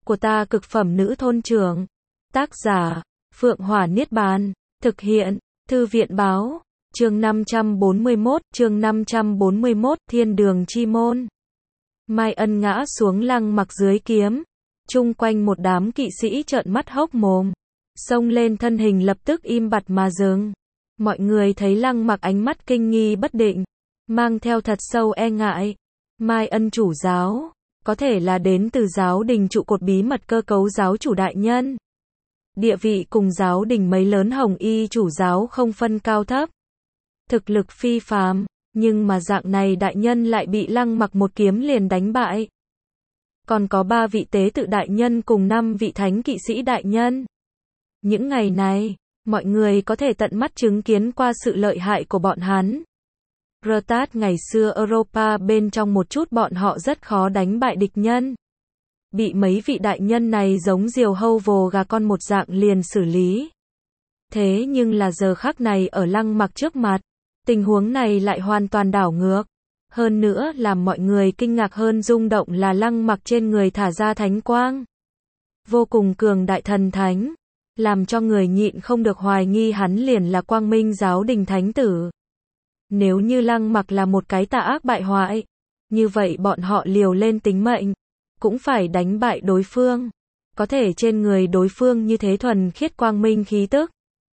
của ta cực phẩm nữ thôn trưởng. Tác giả, Phượng Hỏa Niết Bàn. Thực hiện, Thư viện Báo. Chương 541, Thiên đường chi môn. Mai Ân ngã xuống Lăng Mặc dưới kiếm. Chung quanh một đám kỵ sĩ trợn mắt hốc mồm. Xông lên thân hình lập tức im bặt mà dừng. Mọi người thấy Lăng Mặc ánh mắt kinh nghi bất định, mang theo thật sâu e ngại. Mai Ân chủ giáo, có thể là đến từ giáo đình trụ cột bí mật cơ cấu giáo chủ đại nhân. Địa vị cùng giáo đình mấy lớn Hồng Y chủ giáo không phân cao thấp. Thực lực phi phàm, nhưng mà dạng này đại nhân lại bị Lăng Mặc một kiếm liền đánh bại. Còn có 3 vị tế tự đại nhân cùng 5 vị thánh kỵ sĩ đại nhân. Những ngày này, mọi người có thể tận mắt chứng kiến qua sự lợi hại của bọn hắn. Rtat ngày xưa Europa bên trong một chút bọn họ rất khó đánh bại địch nhân. Bị mấy vị đại nhân này giống diều hâu vồ gà con một dạng liền xử lý. Thế nhưng là giờ khắc này ở Lăng Mặc trước mặt, tình huống này lại hoàn toàn đảo ngược. Hơn nữa làm mọi người kinh ngạc hơn rung động là Lăng Mặc trên người thả ra thánh quang. Vô cùng cường đại thần thánh, làm cho người nhịn không được hoài nghi hắn liền là Quang Minh giáo đình thánh tử. Nếu như Lăng Mặc là một cái tà ác bại hoại, như vậy bọn họ liều lên tính mệnh, cũng phải đánh bại đối phương. Có thể trên người đối phương như thế thuần khiết quang minh khí tức,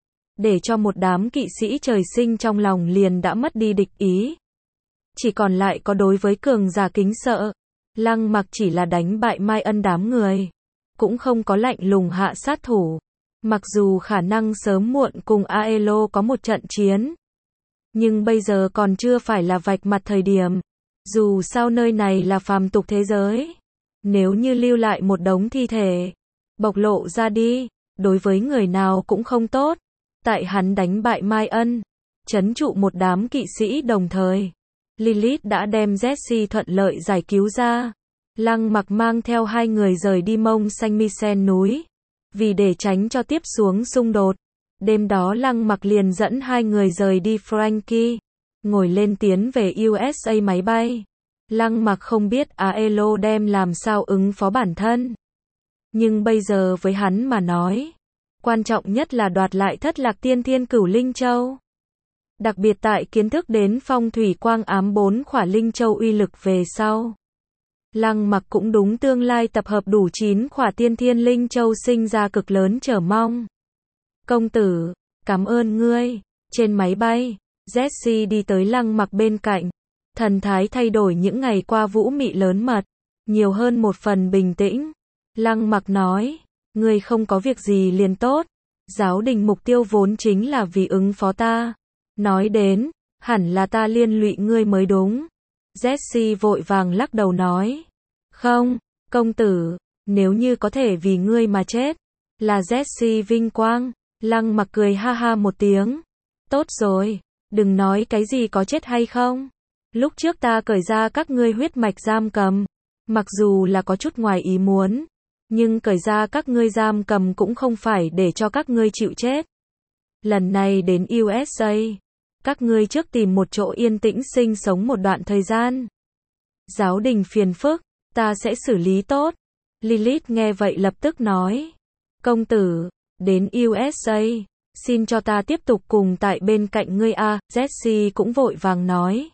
để cho một đám kỵ sĩ trời sinh trong lòng liền đã mất đi địch ý. Chỉ còn lại có đối với cường giả kính sợ. Lăng Mặc chỉ là đánh bại Mai Ân đám người, cũng không có lạnh lùng hạ sát thủ. Mặc dù khả năng sớm muộn cùng Aelo có một trận chiến, nhưng bây giờ còn chưa phải là vạch mặt thời điểm. Dù sao nơi này là phàm tục thế giới, nếu như lưu lại một đống thi thể, bộc lộ ra đi, đối với người nào cũng không tốt. Tại hắn đánh bại Mai Ân, trấn trụ một đám kỵ sĩ đồng thời, Lilith đã đem Jessie thuận lợi giải cứu ra. Lăng Mặc mang theo 2 người rời đi Mont Saint-Michel núi, vì để tránh cho tiếp xuống xung đột. Đêm đó Lăng Mặc liền dẫn 2 người rời đi Frankie, ngồi lên tiến về USA máy bay. Lăng Mặc không biết Aelo đem làm sao ứng phó bản thân. Nhưng bây giờ với hắn mà nói, quan trọng nhất là đoạt lại Thất Lạc Tiên Thiên Cửu Linh Châu. Đặc biệt tại kiến thức đến phong thủy quang ám 4 khỏa Linh Châu uy lực về sau, Lăng Mặc cũng đúng tương lai tập hợp đủ 9 khỏa Tiên Thiên Linh Châu sinh ra cực lớn chờ mong. Công tử, cảm ơn ngươi. Trên máy bay, Jessie đi tới Lăng Mặc bên cạnh, thần thái thay đổi những ngày qua vũ mị lớn mật, nhiều hơn một phần bình tĩnh. Lăng Mặc nói, ngươi không có việc gì liền tốt. Giáo đình mục tiêu vốn chính là vì ứng phó ta. Nói đến, hẳn là ta liên lụy ngươi mới đúng. Jessie vội vàng lắc đầu nói, không, công tử, nếu như có thể vì ngươi mà chết, là Jessie vinh quang. Lăng Mặc cười ha ha một tiếng. Tốt rồi, đừng nói cái gì có chết hay không. Lúc trước ta cởi ra các ngươi huyết mạch giam cầm, mặc dù là có chút ngoài ý muốn, nhưng cởi ra các ngươi giam cầm cũng không phải để cho các ngươi chịu chết. Lần này đến USA, các ngươi trước tìm một chỗ yên tĩnh sinh sống một đoạn thời gian. Giáo đình phiền phức, ta sẽ xử lý tốt. Lilith nghe vậy lập tức nói, công tử, đến USA, xin cho ta tiếp tục cùng tại bên cạnh ngươi a. Jessie cũng vội vàng nói,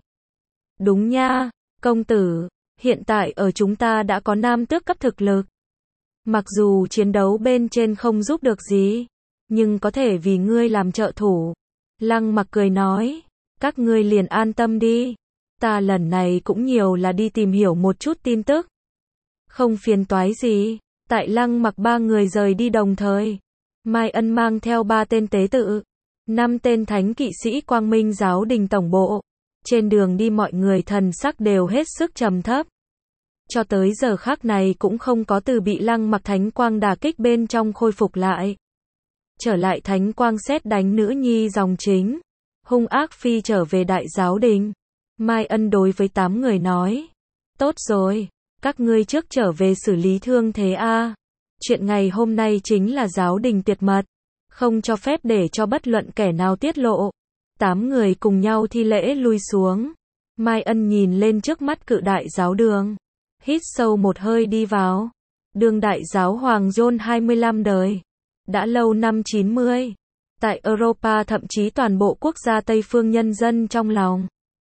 đúng nha, công tử, hiện tại ở chúng ta đã có nam tước cấp thực lực. Mặc dù chiến đấu bên trên không giúp được gì, nhưng có thể vì ngươi làm trợ thủ. Lăng Mặc cười nói, các ngươi liền an tâm đi. Ta lần này cũng nhiều là đi tìm hiểu một chút tin tức. Không phiền toái gì. Tại Lăng Mặc 3 người rời đi đồng thời, Mai Ân mang theo 3 tên tế tự, 5 tên thánh kỵ sĩ Quang Minh giáo đình tổng bộ. Trên đường đi mọi người thần sắc đều hết sức trầm thấp. Cho tới giờ khắc này cũng không có từ bị Lăng Mặc thánh quang đả kích bên trong khôi phục lại. Trở lại thánh quang sét đánh nữ nhi dòng chính, hung ác phi trở về đại giáo đình. Mai Ân đối với 8 người nói, tốt rồi, các ngươi trước trở về xử lý thương thế a. Chuyện ngày hôm nay chính là giáo đình tuyệt mật, không cho phép để cho bất luận kẻ nào tiết lộ. 8 người cùng nhau thi lễ lui xuống. Mai Ân nhìn lên trước mắt cự đại giáo đường, hít sâu một hơi đi vào. Đương đại giáo hoàng John 25 đời. Đã lâu năm 90. Tại Europa thậm chí toàn bộ quốc gia Tây phương nhân dân trong lòng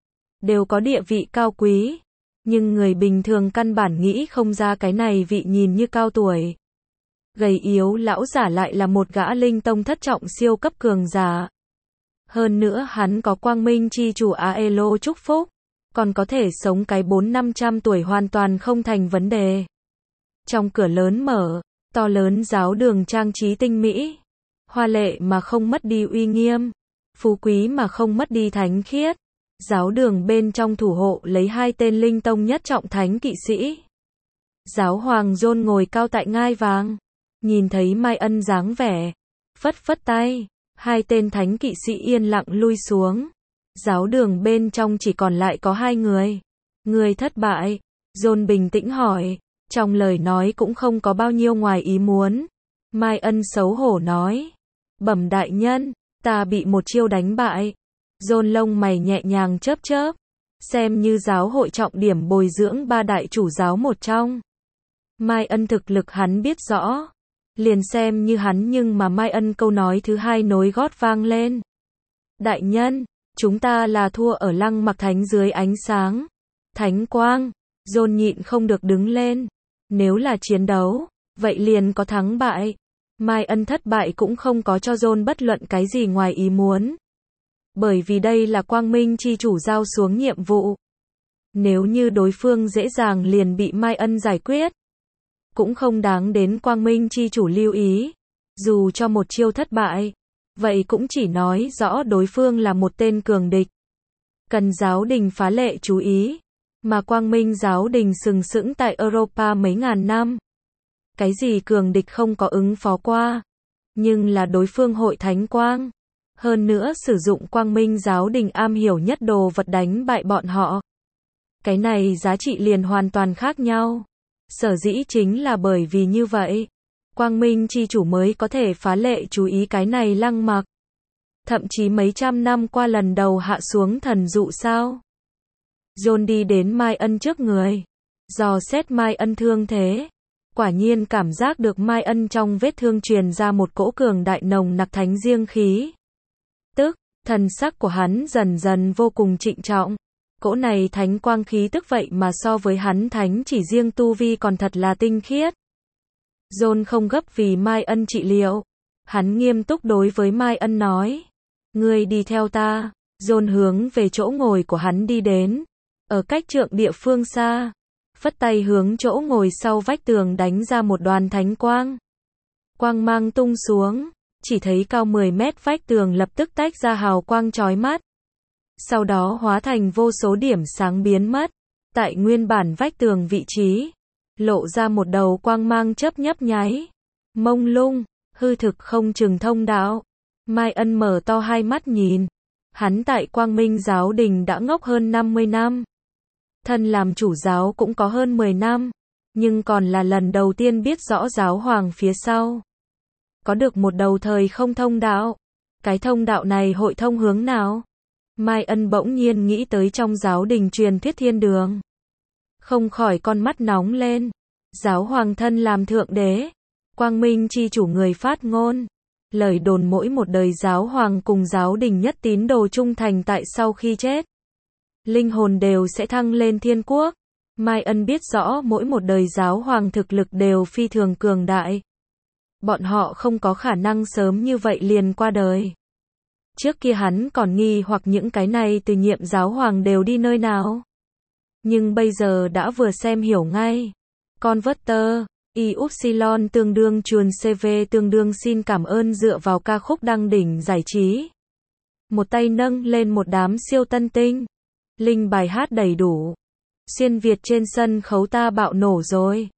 đều có địa vị cao quý. Nhưng người bình thường căn bản nghĩ không ra cái này vị nhìn như cao tuổi, gầy yếu lão giả lại là một gã linh tông thất trọng siêu cấp cường giả. Hơn nữa hắn có quang minh chi chủ Aelo chúc phúc, còn có thể sống cái 400-500 tuổi hoàn toàn không thành vấn đề. Trong cửa lớn mở, to lớn giáo đường trang trí tinh mỹ, hoa lệ mà không mất đi uy nghiêm, phú quý mà không mất đi thánh khiết. Giáo đường bên trong thủ hộ lấy 2 tên linh tông nhất trọng thánh kỵ sĩ. Giáo hoàng John ngồi cao tại ngai vàng, nhìn thấy Mai Ân dáng vẻ, phất phất tay, 2 tên thánh kỵ sĩ yên lặng lui xuống. Giáo đường bên trong chỉ còn lại có 2 người. Người thất bại, John bình tĩnh hỏi, trong lời nói cũng không có bao nhiêu ngoài ý muốn. Mai Ân xấu hổ nói, bẩm đại nhân, ta bị một chiêu đánh bại. John lông mày nhẹ nhàng chớp chớp, xem như giáo hội trọng điểm bồi dưỡng 3 đại chủ giáo một trong. Mai Ân thực lực hắn biết rõ, liền xem như hắn, nhưng mà Mai Ân câu nói thứ 2 nối gót vang lên. Đại nhân, chúng ta là thua ở Lăng Mặc Thánh dưới ánh sáng thánh quang. John nhịn không được đứng lên. Nếu là chiến đấu, vậy liền có thắng bại. Mai Ân thất bại cũng không có cho John bất luận cái gì ngoài ý muốn. Bởi vì đây là quang minh chi chủ giao xuống nhiệm vụ. Nếu như đối phương dễ dàng liền bị Mai Ân giải quyết, cũng không đáng đến quang minh chi chủ lưu ý. Dù cho một chiêu thất bại, vậy cũng chỉ nói rõ đối phương là một tên cường địch. Cần giáo đình phá lệ chú ý. Mà quang minh giáo đình sừng sững tại Europa mấy ngàn năm. Cái gì cường địch không có ứng phó qua. Nhưng là đối phương hội thánh quang. Hơn nữa sử dụng quang minh giáo đình am hiểu nhất đồ vật đánh bại bọn họ. Cái này giá trị liền hoàn toàn khác nhau. Sở dĩ chính là bởi vì như vậy, quang minh chi chủ mới có thể phá lệ chú ý cái này Lăng Mặc. Thậm chí mấy trăm năm qua lần đầu hạ xuống thần dụ sao. John đi đến Mai Ân trước người, dò xét Mai Ân thương thế. Quả nhiên cảm giác được Mai Ân trong vết thương truyền ra một cỗ cường đại nồng nặc thánh diêng khí. Tức, thần sắc của hắn dần dần vô cùng trịnh trọng. Cỗ này thánh quang khí tức vậy mà so với hắn thánh chỉ riêng tu vi còn thật là tinh khiết. John không gấp vì Mai Ân trị liệu. Hắn nghiêm túc đối với Mai Ân nói. Ngươi đi theo ta. John hướng về chỗ ngồi của hắn đi đến. Ở cách trượng địa phương xa. Phất tay hướng chỗ ngồi sau vách tường đánh ra một đoàn thánh quang. Quang mang tung xuống. Chỉ thấy cao 10 mét vách tường lập tức tách ra hào quang chói mắt. Sau đó hóa thành vô số điểm sáng biến mất. Tại nguyên bản vách tường vị trí, lộ ra một đầu quang mang chớp nhấp nháy. Mông lung, hư thực không chừng thông đạo. Mai Ân mở to hai mắt nhìn. Hắn tại Quang Minh giáo đình đã ngốc hơn 50 năm. Thân làm chủ giáo cũng có hơn 10 năm. Nhưng còn là lần đầu tiên biết rõ giáo hoàng phía sau có được một đầu thời không thông đạo. Cái thông đạo này hội thông hướng nào? Mai Ân bỗng nhiên nghĩ tới trong giáo đình truyền thuyết thiên đường. Không khỏi con mắt nóng lên. Giáo hoàng thân làm thượng đế. Quang Minh chi chủ người phát ngôn. Lời đồn mỗi một đời giáo hoàng cùng giáo đình nhất tín đồ trung thành tại sau khi chết. Linh hồn đều sẽ thăng lên thiên quốc. Mai Ân biết rõ mỗi một đời giáo hoàng thực lực đều phi thường cường đại. Bọn họ không có khả năng sớm như vậy liền qua đời. Trước kia hắn còn nghi hoặc những cái này từ nhiệm giáo hoàng đều đi nơi nào. Nhưng bây giờ đã vừa xem hiểu ngay. Converter, Y Upsilon tương đương chuồn CV tương đương xin cảm ơn dựa vào ca khúc đăng đỉnh giải trí. Một tay nâng lên một đám siêu tân tinh. Linh bài hát đầy đủ. Xuyên Việt trên sân khấu ta bạo nổ rồi.